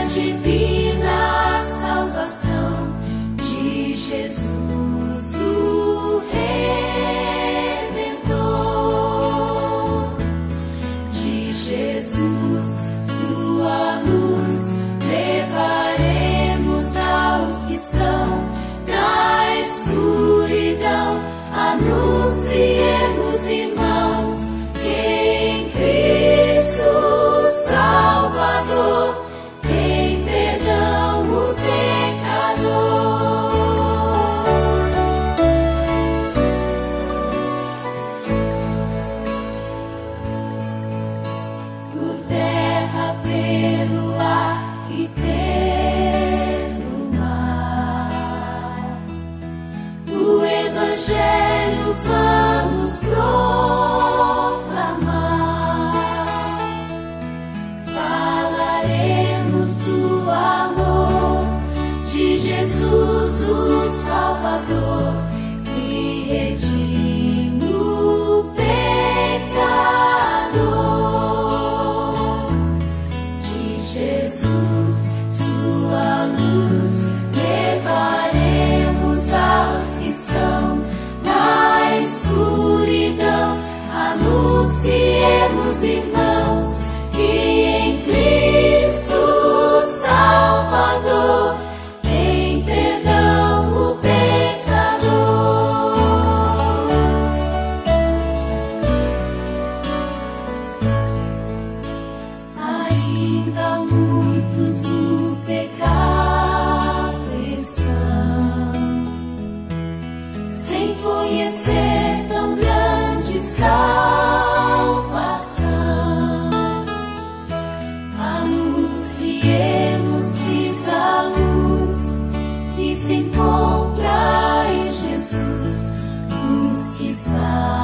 divina salvação de Jesus, o Redentor. De Jesus, sua luz, levaremos aos que estão na escuridão. Anunciemos, irmãos, que em Cristo Salvador tem perdão o pecador. Por terra, pelo ar e pelo mar, o Evangelho vamos proclamar. Falaremos do amor de Jesus, o Salvador, que redime o pecador. De Jesus, sua luz, levaremos aos que estão na escuridão. Anunciemos, irmãos, que em Cristo Salvador tem perdão o pecador. Ainda muitos no pecado estão, sem conhecer tão grande salvação. Anunciemos-lhes a luz que se encontra em Jesus, luz que salva.